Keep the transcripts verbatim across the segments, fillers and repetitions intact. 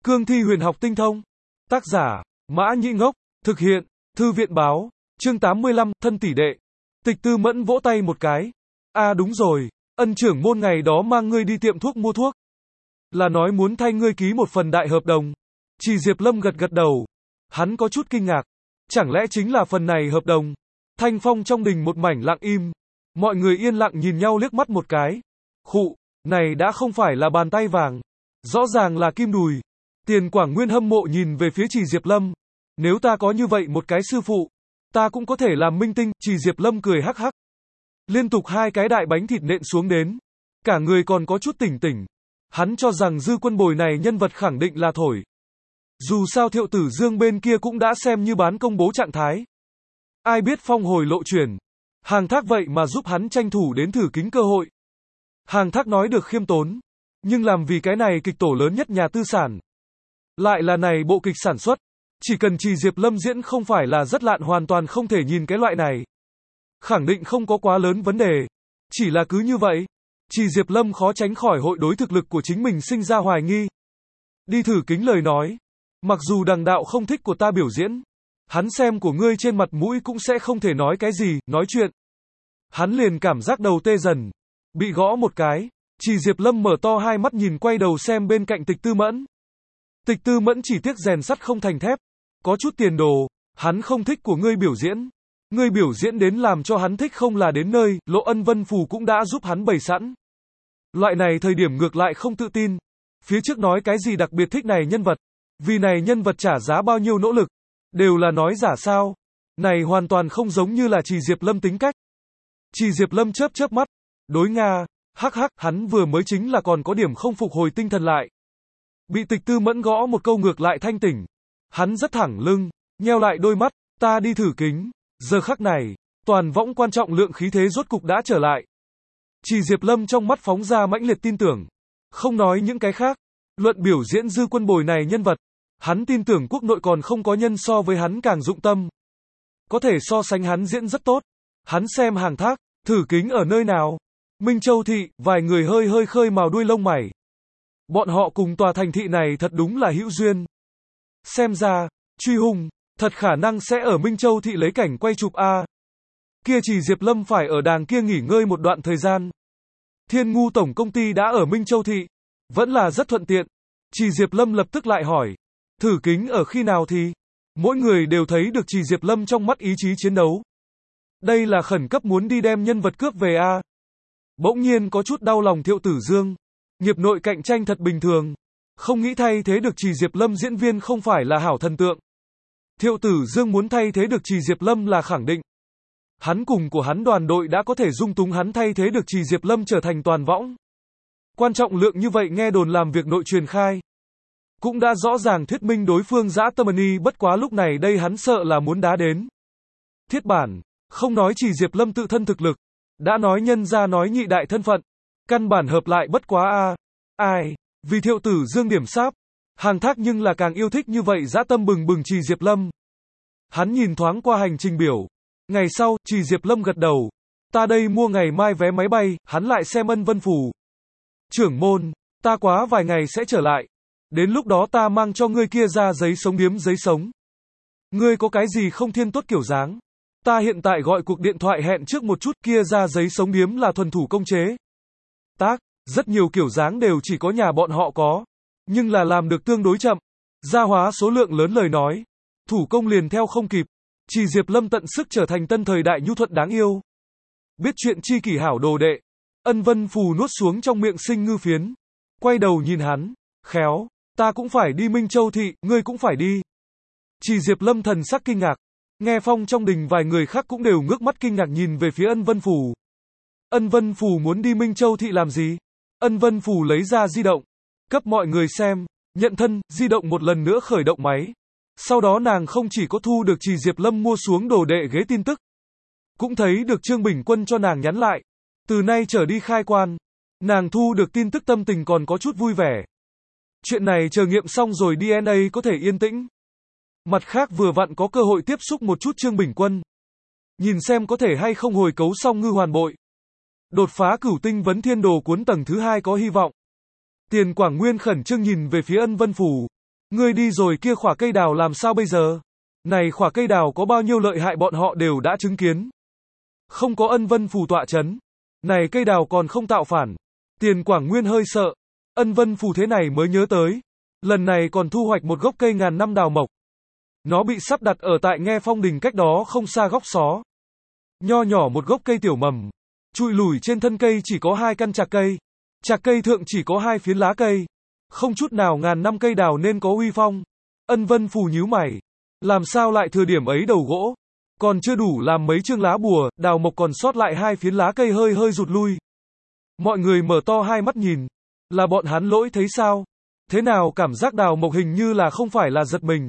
Cương thi huyền học tinh thông. Tác giả, Mã Nhĩ Ngốc. Thực hiện, Thư viện báo. Chương tám mươi lăm, thân tỷ đệ. Tịch Tư Mẫn vỗ tay một cái. À đúng rồi, ân trưởng môn ngày đó mang ngươi đi tiệm thuốc mua thuốc. Là nói muốn thay ngươi ký một phần đại hợp đồng. Chỉ Diệp Lâm gật gật đầu. Hắn có chút kinh ngạc. Chẳng lẽ chính là phần này hợp đồng? Thanh phong trong đình một mảnh lặng im. Mọi người yên lặng nhìn nhau liếc mắt một cái. Khụ, này đã không phải là bàn tay vàng. Rõ ràng là kim đùi. Tiền Quảng Nguyên hâm mộ nhìn về phía Chỉ Diệp Lâm. Nếu ta có như vậy một cái sư phụ, ta cũng có thể làm minh tinh. Chỉ Diệp Lâm cười hắc hắc. Liên tục hai cái đại bánh thịt nện xuống đến. Cả người còn có chút tỉnh tỉnh. Hắn cho rằng Dư Quân Bồi này nhân vật khẳng định là thổi. Dù sao Thiệu Tử Dương bên kia cũng đã xem như bán công bố trạng thái. Ai biết phong hồi lộ chuyển. Hàng Thác vậy mà giúp hắn tranh thủ đến thử kính cơ hội. Hàng Thác nói được khiêm tốn. Nhưng làm vì cái này kịch tổ lớn nhất nhà tư sản. Lại là này bộ kịch sản xuất. Chỉ cần Chỉ Diệp Lâm diễn không phải là rất lạn hoàn toàn không thể nhìn cái loại này. Khẳng định không có quá lớn vấn đề. Chỉ là cứ như vậy. Chỉ Diệp Lâm khó tránh khỏi hội đối thực lực của chính mình sinh ra hoài nghi. Đi thử kính lời nói. Mặc dù đằng đạo không thích của ta biểu diễn. Hắn xem của ngươi trên mặt mũi cũng sẽ không thể nói cái gì, nói chuyện. Hắn liền cảm giác đầu tê dần. Bị gõ một cái. Chỉ Diệp Lâm mở to hai mắt nhìn quay đầu xem bên cạnh Tịch Tư Mẫn. Tịch Tư Mẫn chỉ tiếc rèn sắt không thành thép. Có chút tiền đồ. Hắn không thích của ngươi biểu diễn. Ngươi biểu diễn đến làm cho hắn thích không là đến nơi, Lộ Ân Vân Phù cũng đã giúp hắn bày sẵn. Loại này thời điểm ngược lại không tự tin. Phía trước nói cái gì đặc biệt thích này nhân vật. Vì này nhân vật trả giá bao nhiêu nỗ lực. Đều là nói giả sao. Này hoàn toàn không giống như là Chỉ Diệp Lâm tính cách. Chỉ Diệp Lâm chớp chớp mắt. Đối Nga, hắc hắc, hắn vừa mới chính là còn có điểm không phục hồi tinh thần lại. Bị Tịch Tư Mẫn gõ một câu ngược lại thanh tỉnh. Hắn rất thẳng lưng, nheo lại đôi mắt, ta đi thử kính. Giờ khắc này, toàn võng quan trọng lượng khí thế rốt cục đã trở lại. Chỉ Diệp Lâm trong mắt phóng ra mãnh liệt tin tưởng. Không nói những cái khác, luận biểu diễn Dư Quân Bồi này nhân vật. Hắn tin tưởng quốc nội còn không có nhân so với hắn càng dụng tâm. Có thể so sánh hắn diễn rất tốt. Hắn xem Hàng Thác, thử kính ở nơi nào? Minh Châu thị, vài người hơi hơi khơi màu đuôi lông mày. Bọn họ cùng tòa thành thị này thật đúng là hữu duyên. Xem ra, Truy Hùng, thật khả năng sẽ ở Minh Châu thị lấy cảnh quay chụp A. Kia Chỉ Diệp Lâm phải ở đàng kia nghỉ ngơi một đoạn thời gian. Thiên Ngu tổng công ty đã ở Minh Châu thị. Vẫn là rất thuận tiện. Chỉ Diệp Lâm lập tức lại hỏi. Thử kính ở khi nào thì? Mỗi người đều thấy được Chỉ Diệp Lâm trong mắt ý chí chiến đấu. Đây là khẩn cấp muốn đi đem nhân vật cướp về A. Bỗng nhiên có chút đau lòng Thiệu Tử Dương. Nghiệp nội cạnh tranh thật bình thường. Không nghĩ thay thế được Chỉ Diệp Lâm diễn viên không phải là hảo thần tượng. Thiệu Tử Dương muốn thay thế được Chỉ Diệp Lâm là khẳng định. Hắn cùng của hắn đoàn đội đã có thể dung túng hắn thay thế được Chỉ Diệp Lâm trở thành toàn võng. Quan trọng lượng như vậy nghe đồn làm việc nội truyền khai. Cũng đã rõ ràng thuyết minh đối phương dã tâm ni, bất quá lúc này đây hắn sợ là muốn đá đến. Thiết bản, không nói Chỉ Diệp Lâm tự thân thực lực. Đã nói nhân ra nói nhị đại thân phận. Căn bản hợp lại bất quá a. Ai, vì Thiệu Tử Dương điểm sáp. Hàng Thác nhưng là càng yêu thích như vậy dã tâm bừng bừng Chỉ Diệp Lâm. Hắn nhìn thoáng qua hành trình biểu. Ngày sau, Chỉ Diệp Lâm gật đầu. Ta đây mua ngày mai vé máy bay, hắn lại xem Ân Vân Phù. Trưởng môn, ta quá vài ngày sẽ trở lại. Đến lúc đó ta mang cho ngươi kia ra giấy sống điếm giấy sống. Ngươi có cái gì không thiên tốt kiểu dáng? Ta hiện tại gọi cuộc điện thoại hẹn trước một chút, kia ra giấy sống điếm là thuần thủ công chế. Tác, rất nhiều kiểu dáng đều chỉ có nhà bọn họ có. Nhưng là làm được tương đối chậm. Gia hóa số lượng lớn lời nói. Thủ công liền theo không kịp. Chỉ Diệp Lâm tận sức trở thành tân thời đại nhu thuận đáng yêu. Biết chuyện chi kỷ hảo đồ đệ. Ân Vân Phù nuốt xuống trong miệng sinh ngư phiến. Quay đầu nhìn hắn. Khéo, ta cũng phải đi Minh Châu thị, ngươi cũng phải đi. Chỉ Diệp Lâm thần sắc kinh ngạc. Nghe phong trong đình vài người khác cũng đều ngước mắt kinh ngạc nhìn về phía Ân Vân Phù. Ân Vân Phù muốn đi Minh Châu thị làm gì? Ân Vân Phù lấy ra di động. Cấp mọi người xem. Nhận thân, di động một lần nữa khởi động máy. Sau đó nàng không chỉ có thu được Chỉ Diệp Lâm mua xuống đồ đệ ghế tin tức. Cũng thấy được Trương Bình Quân cho nàng nhắn lại. Từ nay trở đi khai quan. Nàng thu được tin tức tâm tình còn có chút vui vẻ. Chuyện này chờ nghiệm xong rồi đê en a có thể yên tĩnh. Mặt khác vừa vặn có cơ hội tiếp xúc một chút Trương Bình Quân. Nhìn xem có thể hay không hồi cấu xong ngư hoàn bội. Đột phá cửu tinh vấn thiên đồ cuốn tầng thứ hai có hy vọng. Tiền Quảng Nguyên khẩn trương nhìn về phía Ân Vân Phù. Ngươi đi rồi kia khỏa cây đào làm sao bây giờ? Này khỏa cây đào có bao nhiêu lợi hại bọn họ đều đã chứng kiến. Không có Ân Vân Phù tọa chấn. Này cây đào còn không tạo phản. Tiền Quảng Nguyên hơi sợ. Ân Vân Phù thế này mới nhớ tới. Lần này còn thu hoạch một gốc cây ngàn năm đào mộc. Nó bị sắp đặt ở tại Nghe Phong Đình cách đó không xa góc xó. Nho nhỏ một gốc cây tiểu mầm. Trụi lủi trên thân cây chỉ có hai căn chạc cây. Chạc cây thượng chỉ có hai phiến lá cây. Không chút nào ngàn năm cây đào nên có uy phong. Ân Vân Phù nhíu mày. Làm sao lại thừa điểm ấy đầu gỗ? Còn chưa đủ làm mấy chương lá bùa, đào mộc còn sót lại hai phiến lá cây hơi hơi rụt lui. Mọi người mở to hai mắt nhìn. Là bọn hắn lỗi thấy sao? Thế nào cảm giác đào mộc hình như là không phải là giật mình.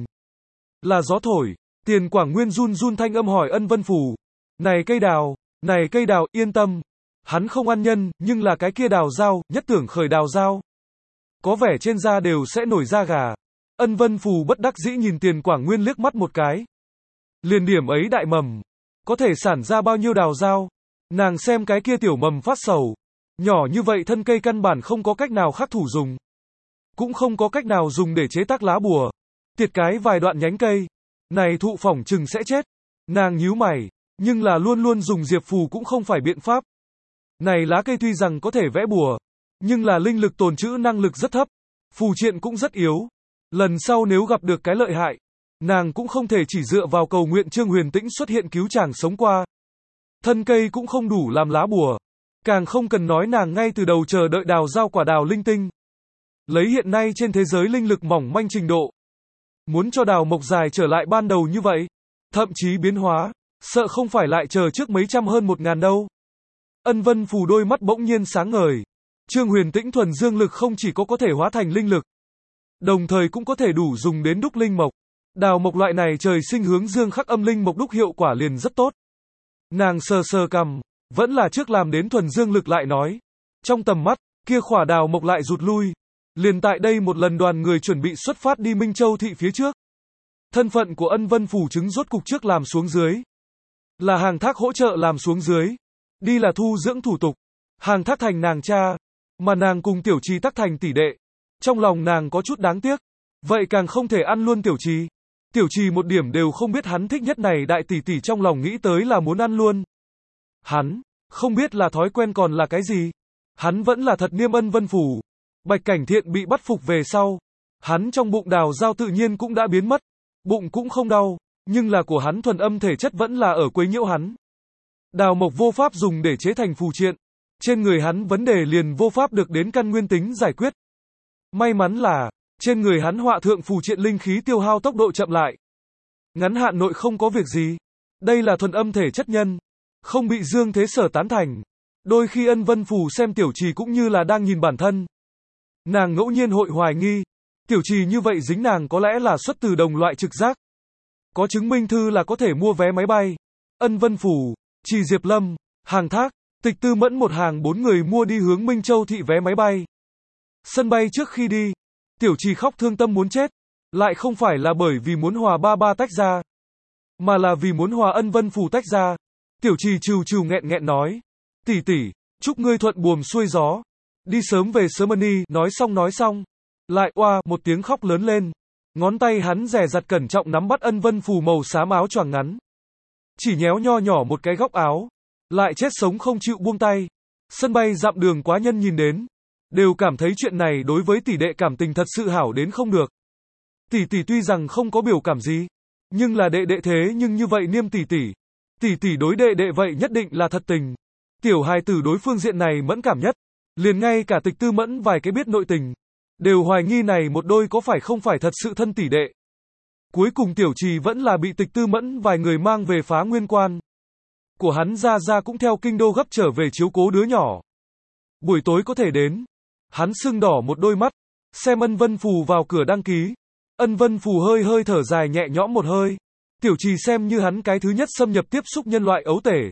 Là gió thổi. Tiền Quảng Nguyên run run thanh âm hỏi Ân Vân Phù. Này cây đào, này cây đào, yên tâm. Hắn không ăn nhân, nhưng là cái kia đào dao, nhất tưởng khởi đào dao. Có vẻ trên da đều sẽ nổi da gà. Ân Vân Phù bất đắc dĩ nhìn Tiền Quảng Nguyên liếc mắt một cái. Liền điểm ấy đại mầm. Có thể sản ra bao nhiêu đào dao. Nàng xem cái kia tiểu mầm phát sầu. Nhỏ như vậy thân cây căn bản không có cách nào khác thủ dùng. Cũng không có cách nào dùng để chế tác lá bùa. Tiệt cái vài đoạn nhánh cây. Này thụ phỏng chừng sẽ chết. Nàng nhíu mày. Nhưng là luôn luôn dùng diệp phù cũng không phải biện pháp. Này lá cây tuy rằng có thể vẽ bùa. Nhưng là linh lực tồn trữ năng lực rất thấp. Phù triện cũng rất yếu. Lần sau nếu gặp được cái lợi hại. Nàng cũng không thể chỉ dựa vào cầu nguyện Trương Huyền Tĩnh xuất hiện cứu chàng sống qua. Thân cây cũng không đủ làm lá bùa. Càng không cần nói nàng ngay từ đầu chờ đợi đào giao quả đào linh tinh. Lấy hiện nay trên thế giới linh lực mỏng manh trình độ. Muốn cho đào mộc dài trở lại ban đầu như vậy. Thậm chí biến hóa. Sợ không phải lại chờ trước mấy trăm hơn một ngàn đâu. Ân Vân Phù đôi mắt bỗng nhiên sáng ngời. Trương Huyền Tĩnh thuần dương lực không chỉ có có thể hóa thành linh lực. Đồng thời cũng có thể đủ dùng đến đúc linh mộc. Đào mộc loại này trời sinh hướng dương khắc âm linh mộc đúc hiệu quả liền rất tốt. Nàng sờ sờ cằm, vẫn là trước làm đến thuần dương lực lại nói. Trong tầm mắt, kia khỏa đào mộc lại rụt lui. Liền tại đây một lần đoàn người chuẩn bị xuất phát đi Minh Châu thị phía trước. Thân phận của Ân Vân Phù chứng rốt cục trước làm xuống dưới. Là hàng thác hỗ trợ làm xuống dưới. Đi là thu dưỡng thủ tục. Hàng thác thành nàng cha. Mà nàng cùng tiểu trì tắc thành tỷ đệ. Trong lòng nàng có chút đáng tiếc. Vậy càng không thể ăn luôn tiểu trì. Tiểu trì một điểm đều không biết hắn thích nhất này đại tỷ tỷ trong lòng nghĩ tới là muốn ăn luôn. Hắn, không biết là thói quen còn là cái gì. Hắn vẫn là thật niêm Ân Vân Phù. Bạch Cảnh Thiện bị bắt phục về sau. Hắn trong bụng đào dao tự nhiên cũng đã biến mất. Bụng cũng không đau. Nhưng là của hắn thuần âm thể chất vẫn là ở quấy nhiễu hắn. Đào mộc vô pháp dùng để chế thành phù triện. Trên người hắn vấn đề liền vô pháp được đến căn nguyên tính giải quyết. May mắn là, trên người hắn họa thượng phù triện linh khí tiêu hao tốc độ chậm lại. Ngắn hạn nội không có việc gì. Đây là thuần âm thể chất nhân. Không bị dương thế sở tán thành. Đôi khi Ân Vân Phù xem tiểu trì cũng như là đang nhìn bản thân. Nàng ngẫu nhiên hội hoài nghi. Tiểu trì như vậy dính nàng có lẽ là xuất từ đồng loại trực giác. Có chứng minh thư là có thể mua vé máy bay. Ân Vân Phù, Trì Diệp Lâm, Hàng Thác, Tịch Tư Mẫn một hàng bốn người mua đi hướng Minh Châu thị vé máy bay. Sân bay trước khi đi, tiểu trì khóc thương tâm muốn chết. Lại không phải là bởi vì muốn hòa ba ba tách ra. Mà là vì muốn hòa Ân Vân Phù tách ra. Tiểu trì trừ trừ nghẹn nghẹn nói. Tỷ tỷ, chúc ngươi thuận buồm xuôi gió. Đi sớm về sớm ân. Nói xong nói xong. Lại oa một tiếng khóc lớn lên. Ngón tay hắn dè dặt cẩn trọng nắm bắt Ân Vân Phù màu xám áo choàng ngắn. Chỉ nhéo nho nhỏ một cái góc áo. Lại chết sống không chịu buông tay. Sân bay dặm đường quá nhân nhìn đến. Đều cảm thấy chuyện này đối với tỷ đệ cảm tình thật sự hảo đến không được. Tỷ tỷ tuy rằng không có biểu cảm gì. Nhưng là đệ đệ thế nhưng như vậy niêm tỷ tỷ. Tỷ tỷ đối đệ đệ vậy nhất định là thật tình. Tiểu hài tử đối phương diện này mẫn cảm nhất. Liền ngay cả Tịch Tư Mẫn vài cái biết nội tình. Đều hoài nghi này một đôi có phải không phải thật sự thân tỷ đệ. Cuối cùng tiểu trì vẫn là bị Tịch Tư Mẫn vài người mang về Phá Nguyên Quan. Của hắn ra ra cũng theo kinh đô gấp trở về chiếu cố đứa nhỏ. Buổi tối có thể đến. Hắn sưng đỏ một đôi mắt. Xem Ân Vân Phù vào cửa đăng ký. Ân Vân Phù hơi hơi thở dài nhẹ nhõm một hơi. Tiểu trì xem như hắn cái thứ nhất xâm nhập tiếp xúc nhân loại ấu tể.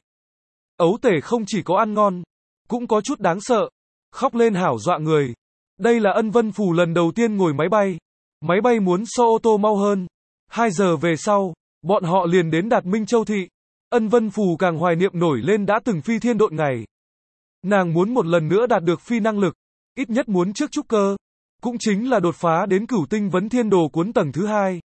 Ấu tể không chỉ có ăn ngon. Cũng có chút đáng sợ. Khóc lên hảo dọa người. Đây là Ân Vân Phù lần đầu tiên ngồi máy bay. Máy bay muốn so ô tô mau hơn. Hai giờ về sau, bọn họ liền đến Đạt Minh Châu thị. Ân Vân Phù càng hoài niệm nổi lên đã từng phi thiên độn ngày. Nàng muốn một lần nữa đạt được phi năng lực. Ít nhất muốn trước trúc cơ. Cũng chính là đột phá đến cửu tinh vấn thiên đồ cuốn tầng thứ hai.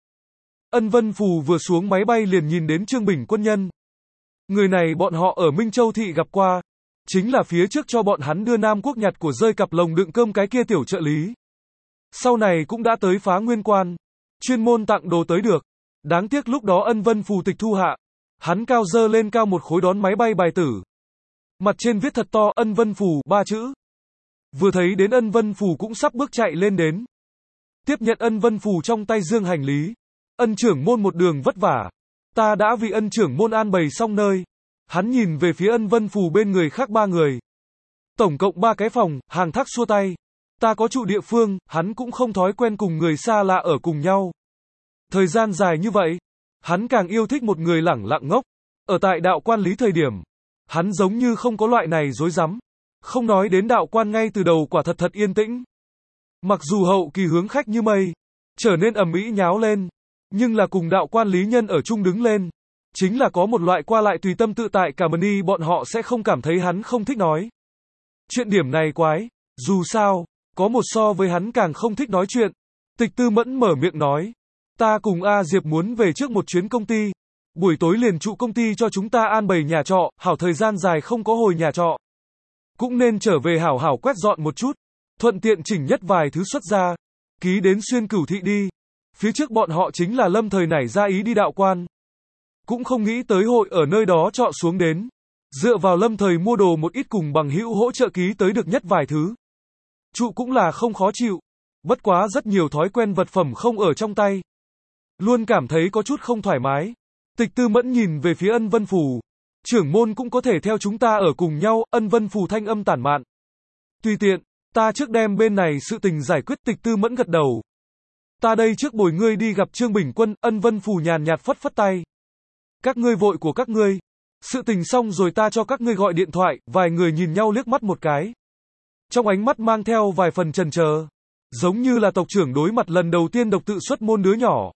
Ân Vân Phù vừa xuống máy bay liền nhìn đến Trương Bình Quân nhân. Người này bọn họ ở Minh Châu Thị gặp qua. Chính là phía trước cho bọn hắn đưa Nam Quốc nhặt của rơi cặp lồng đựng cơm cái kia tiểu trợ lý. Sau này cũng đã tới Phá Nguyên Quan. Chuyên môn tặng đồ tới được. Đáng tiếc lúc đó Ân Vân Phù tịch thu hạ. Hắn cao dơ lên cao một khối đón máy bay bài tử. Mặt trên viết thật to Ân Vân Phù ba chữ. Vừa thấy đến Ân Vân Phù cũng sắp bước chạy lên đến. Tiếp nhận Ân Vân Phù trong tay dương hành lý. Ân trưởng môn một đường vất vả. Ta đã vì ân trưởng môn an bày xong nơi. Hắn nhìn về phía Ân Vân Phù bên người khác ba người. Tổng cộng ba cái phòng, Hàng Thác xua tay. Ta có trụ địa phương, hắn cũng không thói quen cùng người xa lạ ở cùng nhau. Thời gian dài như vậy, hắn càng yêu thích một người lẳng lặng ngốc. Ở tại đạo quan lý thời điểm, hắn giống như không có loại này rối rắm. Không nói đến đạo quan ngay từ đầu quả thật thật yên tĩnh. Mặc dù hậu kỳ hướng khách như mây, trở nên ầm ĩ nháo lên, nhưng là cùng đạo quan lý nhân ở chung đứng lên, chính là có một loại qua lại tùy tâm tự tại cả mani bọn họ sẽ không cảm thấy hắn không thích nói. Chuyện điểm này quái, dù sao, có một so với hắn càng không thích nói chuyện. Tịch Tư Mẫn mở miệng nói, ta cùng A Diệp muốn về trước một chuyến công ty, buổi tối liền trụ công ty cho chúng ta an bày nhà trọ, hảo thời gian dài không có hồi nhà trọ. Cũng nên trở về hảo hảo quét dọn một chút, thuận tiện chỉnh nhất vài thứ xuất ra, ký đến Xuyên Cửu Thị đi. Phía trước bọn họ chính là lâm thời nảy ra ý đi đạo quan. Cũng không nghĩ tới hội ở nơi đó trọ xuống đến. Dựa vào lâm thời mua đồ một ít cùng bằng hữu hỗ trợ ký tới được nhất vài thứ. Trụ cũng là không khó chịu. Bất quá rất nhiều thói quen vật phẩm không ở trong tay. Luôn cảm thấy có chút không thoải mái. Tịch Tư Mẫn nhìn về phía Ân Vân Phù. Trưởng môn cũng có thể theo chúng ta ở cùng nhau, Ân Vân Phù thanh âm tản mạn. Tùy tiện, ta trước đem bên này sự tình giải quyết. Tịch Tư Mẫn gật đầu. Ta đây trước bồi ngươi đi gặp Trương Bình Quân, Ân Vân Phù nhàn nhạt phất phất tay. Các ngươi vội của các ngươi. Sự tình xong rồi ta cho các ngươi gọi điện thoại, vài người nhìn nhau liếc mắt một cái. Trong ánh mắt mang theo vài phần chần chờ. Giống như là tộc trưởng đối mặt lần đầu tiên độc tự xuất môn đứa nhỏ.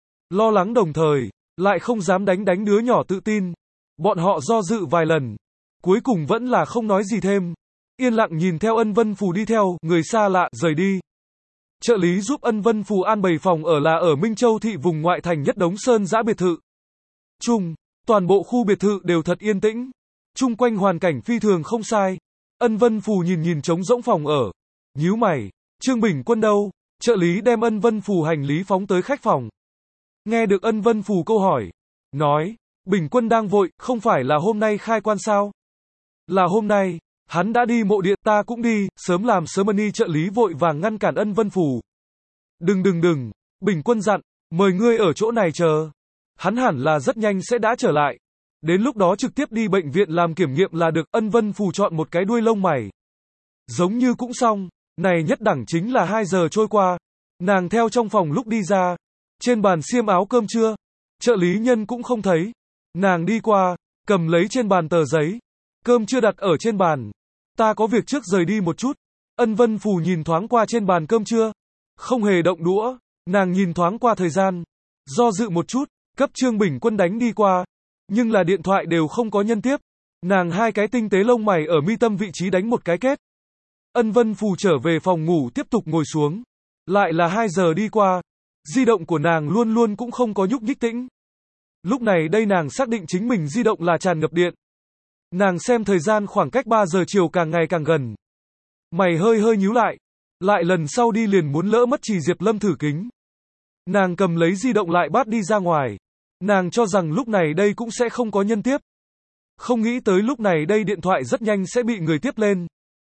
Lo lắng đồng thời, lại không dám đánh đánh đứa nhỏ tự tin. Bọn họ do dự vài lần. Cuối cùng vẫn là không nói gì thêm. Yên lặng nhìn theo Ân Vân Phù đi theo, người xa lạ, rời đi. Trợ lý giúp Ân Vân Phù an bày phòng ở là ở Minh Châu Thị vùng ngoại thành nhất Đống Sơn dã biệt thự. Chung, toàn bộ khu biệt thự đều thật yên tĩnh. Chung quanh hoàn cảnh phi thường không sai. Ân Vân Phù nhìn nhìn trống rỗng phòng ở. Nhíu mày, Trương Bình Quân đâu? Trợ lý đem Ân Vân Phù hành lý phóng tới khách phòng. Nghe được Ân Vân Phù câu hỏi. Nói, Bình Quân đang vội, không phải là hôm nay khai quan sao? Là hôm nay, hắn đã đi mộ điện, ta cũng đi, sớm làm sớm ni. Trợ lý vội vàng ngăn cản Ân Vân Phù. Đừng đừng đừng, Bình Quân dặn, mời ngươi ở chỗ này chờ. Hắn hẳn là rất nhanh sẽ đã trở lại. Đến lúc đó trực tiếp đi bệnh viện làm kiểm nghiệm là được. Ân Vân Phù chọn một cái đuôi lông mày. Giống như cũng xong. Này nhất đẳng chính là hai giờ trôi qua. Nàng theo trong phòng lúc đi ra. Trên bàn xiêm áo cơm trưa. Trợ lý nhân cũng không thấy. Nàng đi qua, cầm lấy trên bàn tờ giấy. Cơm chưa đặt ở trên bàn. Ta có việc trước rời đi một chút. Ân Vân Phù nhìn thoáng qua trên bàn cơm trưa. Không hề động đũa. Nàng nhìn thoáng qua thời gian. Do dự một chút. Cấp Trương Bình Quân đánh đi qua. Nhưng là điện thoại đều không có nhân tiếp. Nàng hai cái tinh tế lông mày ở mi tâm vị trí đánh một cái kết. Ân Vân Phù trở về phòng ngủ tiếp tục ngồi xuống. Lại là hai giờ đi qua. Di động của nàng luôn luôn cũng không có nhúc nhích tĩnh. Lúc này đây nàng xác định chính mình di động là tràn ngập điện. Nàng xem thời gian khoảng cách ba giờ chiều càng ngày càng gần. Mày hơi hơi nhíu lại. Lại lần sau đi liền muốn lỡ mất Trì Diệp Lâm thử kính. Nàng cầm lấy di động lại bắt đi ra ngoài. Nàng cho rằng lúc này đây cũng sẽ không có nhân tiếp. Không nghĩ tới lúc này đây điện thoại rất nhanh sẽ bị người tiếp lên.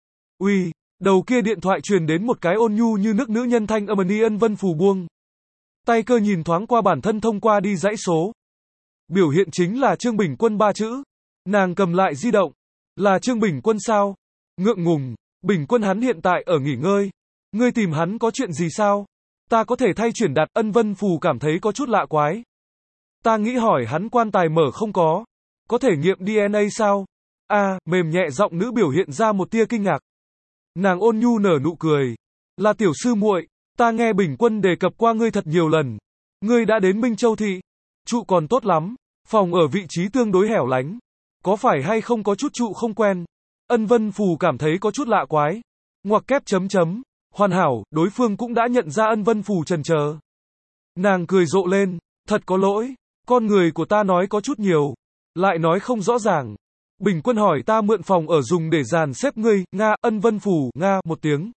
Uy, đầu kia điện thoại truyền đến một cái ôn nhu như nước nữ nhân thanh âm. Ân Vân Phù buông tay cơ nhìn thoáng qua bản thân thông qua đi dãy số. Biểu hiện chính là Trương Bình Quân ba chữ. Nàng cầm lại di động. Là Trương Bình Quân sao? Ngượng ngùng, Bình Quân hắn hiện tại ở nghỉ ngơi. Ngươi tìm hắn có chuyện gì sao? Ta có thể thay chuyển đặt. Ân Vân Phù cảm thấy có chút lạ quái. Ta nghĩ hỏi hắn quan tài mở không có. Có thể nghiệm đê en a sao? A, à, mềm nhẹ giọng nữ biểu hiện ra một tia kinh ngạc. Nàng ôn nhu nở nụ cười. Là tiểu sư muội, ta nghe Bình Quân đề cập qua ngươi thật nhiều lần. Ngươi đã đến Minh Châu Thị. Trụ còn tốt lắm. Phòng ở vị trí tương đối hẻo lánh. Có phải hay không có chút trụ không quen? Ân Vân Phù cảm thấy có chút lạ quái. Ngoặc kép chấm chấm. Hoàn hảo, đối phương cũng đã nhận ra Ân Vân Phù chần chờ. Nàng cười rộ lên, thật có lỗi, con người của ta nói có chút nhiều, lại nói không rõ ràng. Bình Quân hỏi ta mượn phòng ở dùng để dàn xếp ngươi, Nga, Ân Vân Phù, Nga, một tiếng.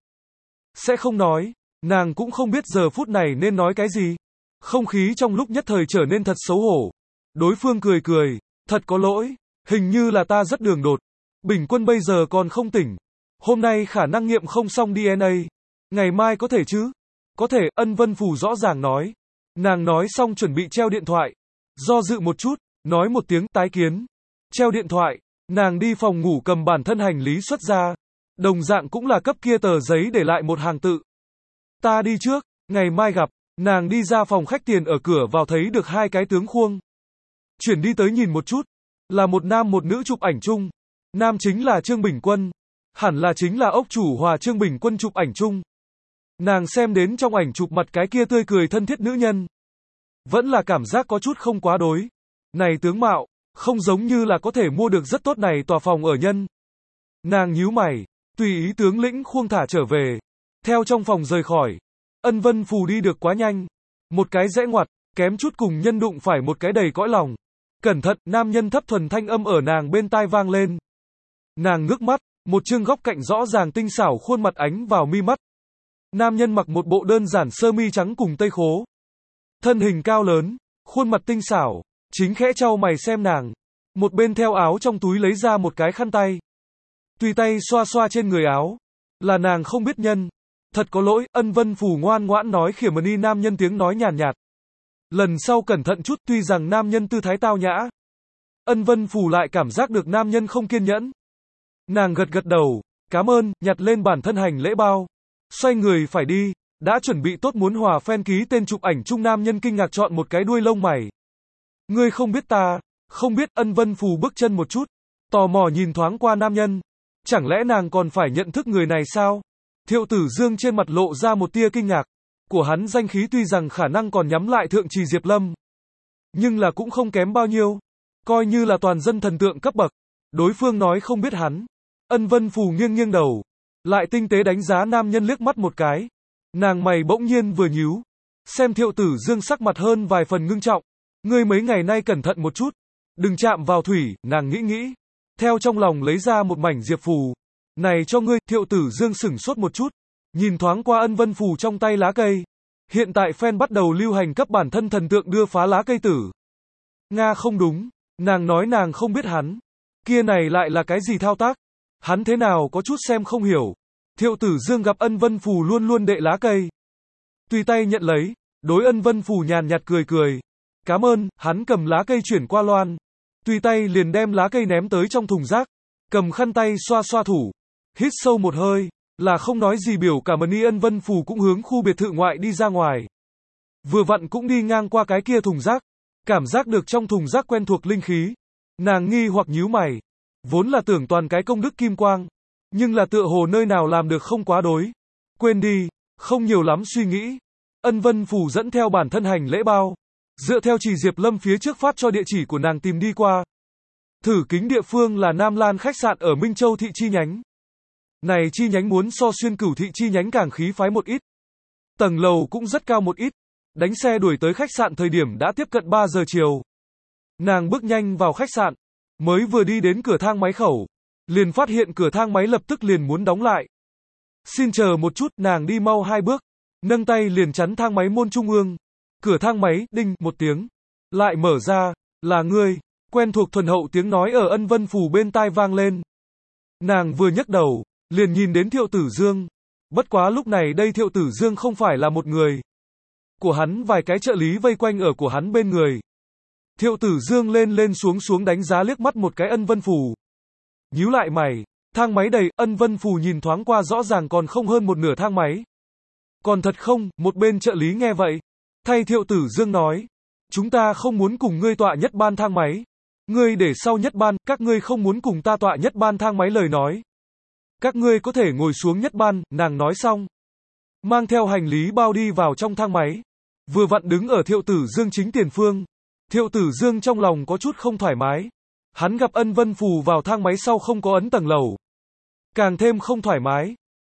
Sẽ không nói, nàng cũng không biết giờ phút này nên nói cái gì. Không khí trong lúc nhất thời trở nên thật xấu hổ. Đối phương cười cười, thật có lỗi, hình như là ta rất đường đột. Bình Quân bây giờ còn không tỉnh. Hôm nay khả năng nghiệm không xong đê en a. Ngày mai có thể chứ? Có thể, Ân Vân Phù rõ ràng nói. Nàng nói xong chuẩn bị treo điện thoại. Do dự một chút, nói một tiếng tái kiến. Treo điện thoại, nàng đi phòng ngủ cầm bản thân hành lý xuất ra. Đồng dạng cũng là cấp kia tờ giấy để lại một hàng tự. Ta đi trước, ngày mai gặp. Nàng đi ra phòng khách, tiền ở cửa vào thấy được hai cái tướng khuôn. Chuyển đi tới nhìn một chút. Là một nam một nữ chụp ảnh chung. Nam chính là Trương Bình Quân. Hẳn là chính là ốc chủ hòa Trương Bình Quân chụp ảnh chung. Nàng xem đến trong ảnh chụp mặt cái kia tươi cười thân thiết nữ nhân. Vẫn là cảm giác có chút không quá đối. Này tướng mạo, không giống như là có thể mua được rất tốt này tòa phòng ở nhân. Nàng nhíu mày, tùy ý tướng lĩnh khuông thả trở về. Theo trong phòng rời khỏi. Ân Vân Phù đi được quá nhanh. Một cái rẽ ngoặt, kém chút cùng nhân đụng phải một cái đầy cõi lòng. Cẩn thận, nam nhân thấp thuần thanh âm ở nàng bên tai vang lên. Nàng ngước mắt, một chương góc cạnh rõ ràng tinh xảo khuôn mặt ánh vào mi mắt. Nam nhân mặc một bộ đơn giản sơ mi trắng cùng tây khố. Thân hình cao lớn, khuôn mặt tinh xảo, chính khẽ trao mày xem nàng. Một bên theo áo trong túi lấy ra một cái khăn tay. Tùy tay xoa xoa trên người áo. Là nàng không biết nhân. Thật có lỗi, Ân Vân Phù ngoan ngoãn nói khiểm ni nam nhân tiếng nói nhàn nhạt, nhạt. Lần sau cẩn thận chút, tuy rằng nam nhân tư thái tao nhã. Ân Vân Phù lại cảm giác được nam nhân không kiên nhẫn. Nàng gật gật đầu, cảm ơn, nhặt lên bản thân hành lễ bao. Xoay người phải đi, đã chuẩn bị tốt muốn hòa fan ký tên chụp ảnh chung, nam nhân kinh ngạc chọn một cái đuôi lông mày. Ngươi không biết ta, không biết. Ân Vân Phù bước chân một chút, tò mò nhìn thoáng qua nam nhân. Chẳng lẽ nàng còn phải nhận thức người này sao? Thiệu Tử Dương trên mặt lộ ra một tia kinh ngạc. Của hắn danh khí tuy rằng khả năng còn nhắm lại thượng trì Diệp Lâm, nhưng là cũng không kém bao nhiêu. Coi như là toàn dân thần tượng cấp bậc. Đối phương nói không biết hắn. Ân Vân Phù nghiêng nghiêng đầu, lại tinh tế đánh giá nam nhân liếc mắt một cái. Nàng mày bỗng nhiên vừa nhíu. Xem Thiệu Tử Dương sắc mặt hơn vài phần ngưng trọng. Ngươi mấy ngày nay cẩn thận một chút. Đừng chạm vào thủy, nàng nghĩ nghĩ. Theo trong lòng lấy ra một mảnh diệp phù. Này cho ngươi. Thiệu Tử Dương sửng sốt một chút. Nhìn thoáng qua Ân Vân Phù trong tay lá cây. Hiện tại fan bắt đầu lưu hành cấp bản thân thần tượng đưa phá lá cây tử. Nga không đúng. Nàng nói nàng không biết hắn. Kia này lại là cái gì thao tác? Hắn thế nào có chút xem không hiểu. Thiệu Tử Dương gặp Ân Vân Phù luôn luôn đệ lá cây. Tùy tay nhận lấy. Đối Ân Vân Phù nhàn nhạt cười cười. Cảm ơn, hắn cầm lá cây chuyển qua loan. Tùy tay liền đem lá cây ném tới trong thùng rác. Cầm khăn tay xoa xoa thủ. Hít sâu một hơi. Là không nói gì biểu cảm ơn. Ân Vân Phù cũng hướng khu biệt thự ngoại đi ra ngoài. Vừa vặn cũng đi ngang qua cái kia thùng rác. Cảm giác được trong thùng rác quen thuộc linh khí. Nàng nghi hoặc nhíu mày. Vốn là tưởng toàn cái công đức kim quang. Nhưng là tựa hồ nơi nào làm được không quá đối. Quên đi, không nhiều lắm suy nghĩ. Ân Vân Phù dẫn theo bản thân hành lễ bao. Dựa theo chỉ Diệp Lâm phía trước phát cho địa chỉ của nàng tìm đi qua. Thử kính địa phương là Nam Lan khách sạn ở Minh Châu thị chi nhánh. Này chi nhánh muốn so Xuyên Cửu thị chi nhánh càng khí phái một ít. Tầng lầu cũng rất cao một ít. Đánh xe đuổi tới khách sạn thời điểm đã tiếp cận ba giờ chiều. Nàng bước nhanh vào khách sạn. Mới vừa đi đến cửa thang máy khẩu. Liền phát hiện cửa thang máy lập tức liền muốn đóng lại. Xin chờ một chút, nàng đi mau hai bước. Nâng tay liền chắn thang máy môn trung ương. Cửa thang máy, đinh, một tiếng. Lại mở ra, là ngươi. Quen thuộc thuần hậu tiếng nói ở Ân Vân Phù bên tai vang lên. Nàng vừa nhấc đầu, liền nhìn đến Thiệu Tử Dương. Bất quá lúc này đây Thiệu Tử Dương không phải là một người. Của hắn vài cái trợ lý vây quanh ở của hắn bên người. Thiệu Tử Dương lên lên xuống xuống đánh giá liếc mắt một cái Ân Vân Phù. Nhíu lại mày, thang máy đầy, Ân Vân Phù nhìn thoáng qua rõ ràng còn không hơn một nửa thang máy. Còn thật không, một bên trợ lý nghe vậy. Thay Thiệu Tử Dương nói. Chúng ta không muốn cùng ngươi tọa nhất ban thang máy. Ngươi để sau nhất ban, các ngươi không muốn cùng ta tọa nhất ban thang máy lời nói. Các ngươi có thể ngồi xuống nhất ban, nàng nói xong. Mang theo hành lý bao đi vào trong thang máy. Vừa vặn đứng ở Thiệu Tử Dương chính tiền phương. Thiệu Tử Dương trong lòng có chút không thoải mái. Hắn gặp Ân Vân Phù vào thang máy sau không có ấn tầng lầu. Càng thêm không thoải mái.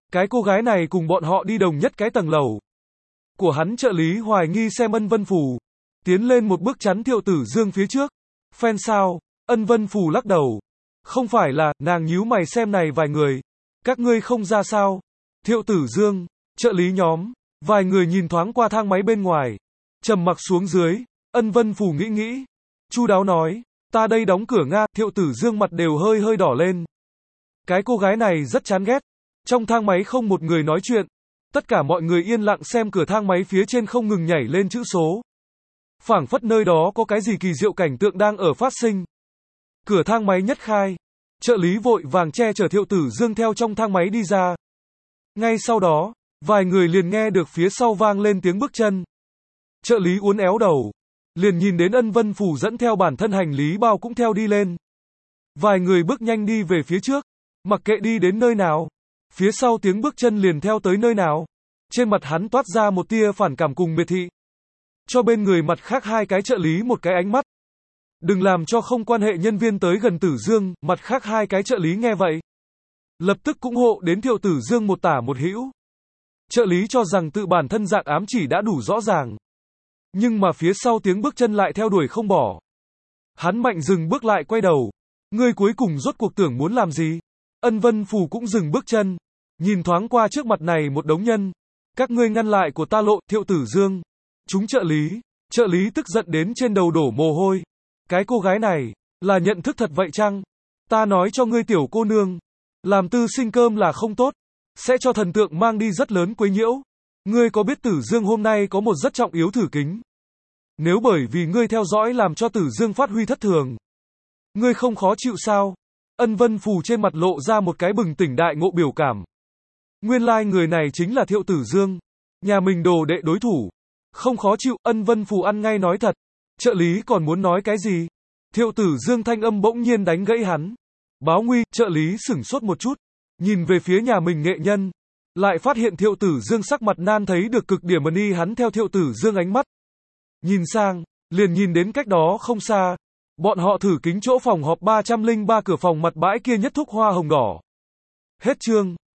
Cái cô gái này cùng bọn họ đi đồng nhất cái tầng lầu. Của hắn trợ lý hoài nghi xem Ân Vân Phù. Tiến lên một bước chắn Thiệu Tử Dương phía trước. Phen sao? Ân Vân Phù lắc đầu. Không phải là, nàng nhíu mày xem này vài người. Các ngươi không ra sao? Thiệu Tử Dương, trợ lý nhóm, vài người nhìn thoáng qua thang máy bên ngoài. Trầm mặc xuống dưới, Ân Vân Phù nghĩ nghĩ. Chu đáo nói, ta đây đóng cửa Nga, Thiệu Tử Dương mặt đều hơi hơi đỏ lên. Cái cô gái này rất chán ghét. Trong thang máy không một người nói chuyện. Tất cả mọi người yên lặng xem cửa thang máy phía trên không ngừng nhảy lên chữ số. Phảng phất nơi đó có cái gì kỳ diệu cảnh tượng đang ở phát sinh. Cửa thang máy nhất khai. Trợ lý vội vàng che chở Thiệu Tử Dương theo trong thang máy đi ra. Ngay sau đó, vài người liền nghe được phía sau vang lên tiếng bước chân. Trợ lý uốn éo đầu. Liền nhìn đến Ân Vân Phù dẫn theo bản thân hành lý bao cũng theo đi lên. Vài người bước nhanh đi về phía trước. Mặc kệ đi đến nơi nào. Phía sau tiếng bước chân liền theo tới nơi nào. Trên mặt hắn toát ra một tia phản cảm cùng miệt thị. Cho bên người mặt khác hai cái trợ lý một cái ánh mắt. Đừng làm cho không quan hệ nhân viên tới gần Tử Dương, mặt khác hai cái trợ lý nghe vậy. Lập tức cũng hộ đến Thiệu Tử Dương một tả một hữu. Trợ lý cho rằng tự bản thân dạng ám chỉ đã đủ rõ ràng. Nhưng mà phía sau tiếng bước chân lại theo đuổi không bỏ. Hắn mạnh dừng bước lại quay đầu. Ngươi cuối cùng rốt cuộc tưởng muốn làm gì? Ân Vân Phù cũng dừng bước chân. Nhìn thoáng qua trước mặt này một đống nhân. Các ngươi ngăn lại của ta lộ, Thiệu Tử Dương. Chúng trợ lý. Trợ lý tức giận đến trên đầu đổ mồ hôi. Cái cô gái này, là nhận thức thật vậy chăng? Ta nói cho ngươi tiểu cô nương. Làm tư sinh cơm là không tốt. Sẽ cho thần tượng mang đi rất lớn quấy nhiễu. Ngươi có biết Tử Dương hôm nay có một rất trọng yếu thử kính. Nếu bởi vì ngươi theo dõi làm cho Tử Dương phát huy thất thường. Ngươi không khó chịu sao? Ân Vân Phù trên mặt lộ ra một cái bừng tỉnh đại ngộ biểu cảm. Nguyên lai like người này chính là Thiệu Tử Dương. Nhà mình đồ đệ đối thủ. Không khó chịu, Ân Vân Phù ăn ngay nói thật. Trợ lý còn muốn nói cái gì? Thiệu Tử Dương thanh âm bỗng nhiên đánh gãy hắn. Báo nguy, trợ lý sửng sốt một chút. Nhìn về phía nhà mình nghệ nhân. Lại phát hiện Thiệu Tử Dương sắc mặt nan thấy được cực điểm mần y hắn theo Thiệu Tử Dương ánh mắt. Nhìn sang, liền nhìn đến cách đó không xa. Bọn họ thử kính chỗ phòng họp ba trăm lẻ ba cửa phòng mặt bãi kia nhất thúc hoa hồng đỏ. Hết chương.